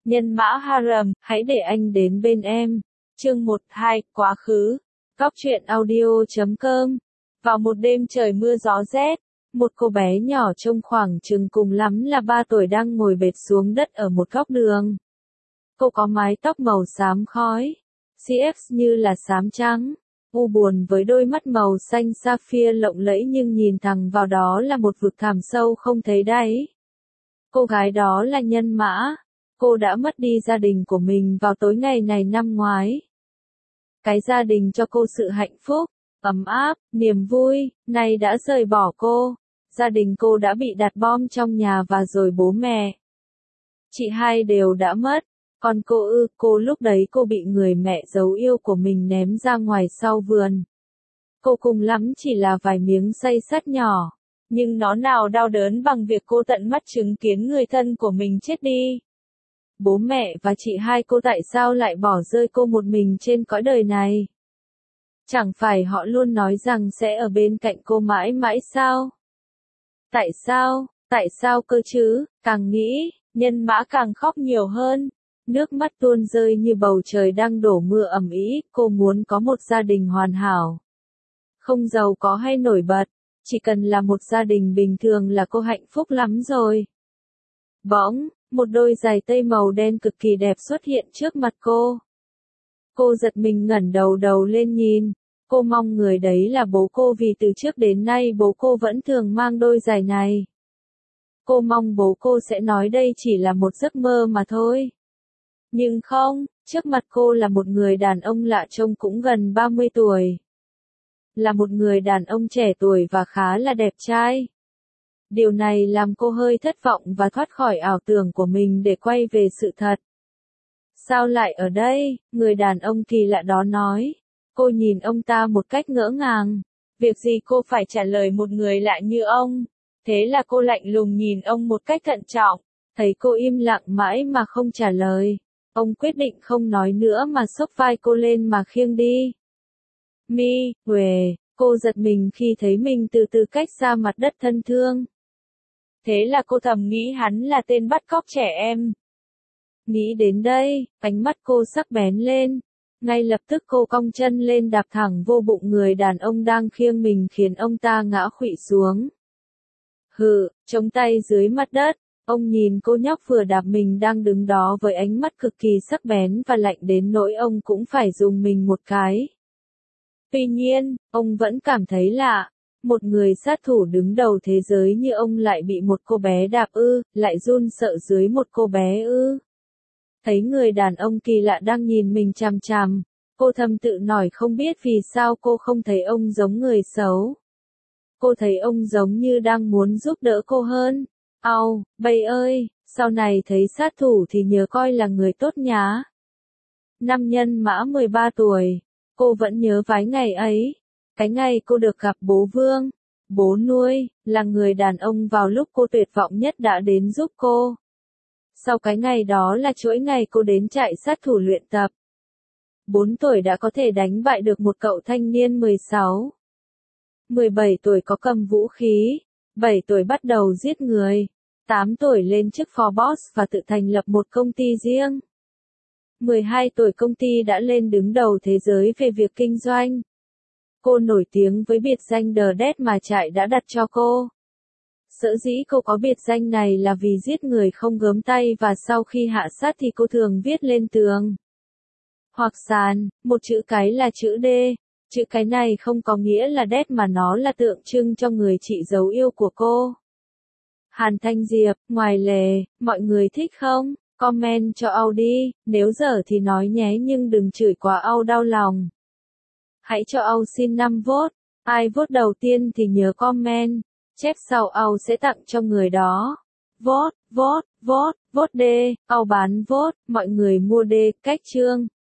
Nhân mã harem, hãy để anh đến bên em. Chương 1-2, quá khứ. Góc truyện audio.com. Vào một đêm trời mưa gió rét, một cô bé nhỏ trông khoảng chừng cùng lắm là 3 tuổi đang ngồi bệt xuống đất ở một góc đường. Cô có mái tóc màu xám khói, CF như là xám trắng, u buồn với đôi mắt màu xanh sapphire lộng lẫy nhưng nhìn thẳng vào đó là một vực thẳm sâu không thấy đáy. Cô gái đó là Nhân Mã. Cô đã mất đi gia đình của mình vào tối ngày này năm ngoái. Cái gia đình cho cô sự hạnh phúc, ấm áp, niềm vui, nay đã rời bỏ cô. Gia đình cô đã bị đặt bom trong nhà và rồi bố mẹ, chị hai đều đã mất. Còn cô lúc đấy cô bị người mẹ dấu yêu của mình ném ra ngoài sau vườn. Cô cùng lắm chỉ là vài miếng xay sắt nhỏ, nhưng nó nào đau đớn bằng việc cô tận mắt chứng kiến người thân của mình chết đi. Bố mẹ và chị hai cô tại sao lại bỏ rơi cô một mình trên cõi đời này? Chẳng phải họ luôn nói rằng sẽ ở bên cạnh cô mãi mãi sao? Tại sao cơ chứ? Càng nghĩ, Nhân Mã càng khóc nhiều hơn. Nước mắt tuôn rơi như bầu trời đang đổ mưa ầm ĩ. Cô muốn có một gia đình hoàn hảo, không giàu có hay nổi bật, chỉ cần là một gia đình bình thường là cô hạnh phúc lắm rồi. Bỗng, một đôi giày tây màu đen cực kỳ đẹp xuất hiện trước mặt cô. Cô giật mình ngẩng đầu lên nhìn. Cô mong người đấy là bố cô vì từ trước đến nay bố cô vẫn thường mang đôi giày này. Cô mong bố cô sẽ nói đây chỉ là một giấc mơ mà thôi. Nhưng không, trước mặt cô là một người đàn ông lạ trông cũng gần 30 tuổi. Là một người đàn ông trẻ tuổi và khá là đẹp trai. Điều này làm cô hơi thất vọng và thoát khỏi ảo tưởng của mình để quay về sự thật. Sao lại ở đây? Người đàn ông kỳ lạ đó nói. Cô nhìn ông ta một cách ngỡ ngàng. Việc gì cô phải trả lời một người lạ như ông? Thế là cô lạnh lùng nhìn ông một cách thận trọng. Thấy cô im lặng mãi mà không trả lời, ông quyết định không nói nữa mà xốc vai cô lên mà khiêng đi. Cô giật mình khi thấy mình từ từ cách xa mặt đất thân thương. Thế là cô thầm nghĩ hắn là tên bắt cóc trẻ em. Nghĩ đến đây, ánh mắt cô sắc bén lên. Ngay lập tức cô cong chân lên đạp thẳng vô bụng người đàn ông đang khiêng mình khiến ông ta ngã khuỵu xuống. Chống tay dưới mặt đất, ông nhìn cô nhóc vừa đạp mình đang đứng đó với ánh mắt cực kỳ sắc bén và lạnh đến nỗi ông cũng phải dùng mình một cái. Tuy nhiên, ông vẫn cảm thấy lạ. Một người sát thủ đứng đầu thế giới như ông lại bị một cô bé đạp lại run sợ dưới một cô bé Thấy người đàn ông kỳ lạ đang nhìn mình chằm chằm, cô thầm tự hỏi không biết vì sao cô không thấy ông giống người xấu. Cô thấy ông giống như đang muốn giúp đỡ cô hơn. Bầy ơi, sau này thấy sát thủ thì nhớ coi là người tốt nhá. Năm Nhân Mã 13 tuổi, cô vẫn nhớ vái ngày ấy. Cái ngày cô được gặp bố Vương, bố nuôi, là người đàn ông vào lúc cô tuyệt vọng nhất đã đến giúp cô. Sau cái ngày đó là chuỗi ngày cô đến trại sát thủ luyện tập. 4 tuổi đã có thể đánh bại được một cậu thanh niên 16. 17 tuổi có cầm vũ khí. 7 tuổi bắt đầu giết người. 8 tuổi lên chức phó boss và tự thành lập một công ty riêng. 12 tuổi công ty đã lên đứng đầu thế giới về việc kinh doanh. Cô nổi tiếng với biệt danh The Dead mà trại đã đặt cho cô. Sở dĩ cô có biệt danh này là vì giết người không gớm tay và sau khi hạ sát thì cô thường viết lên tường hoặc sàn, một chữ cái là chữ D. Chữ cái này không có nghĩa là Dead mà nó là tượng trưng cho người chị dấu yêu của cô. Hàn Thanh Diệp, ngoài lề, mọi người thích không? Comment cho Âu đi, nếu dở thì nói nhé nhưng đừng chửi quá Âu đau lòng. Hãy cho Âu xin 5 vote, ai vote đầu tiên thì nhớ comment, chép sau Âu sẽ tặng cho người đó. Vote D, Âu bán vote, mọi người mua D, cách chương.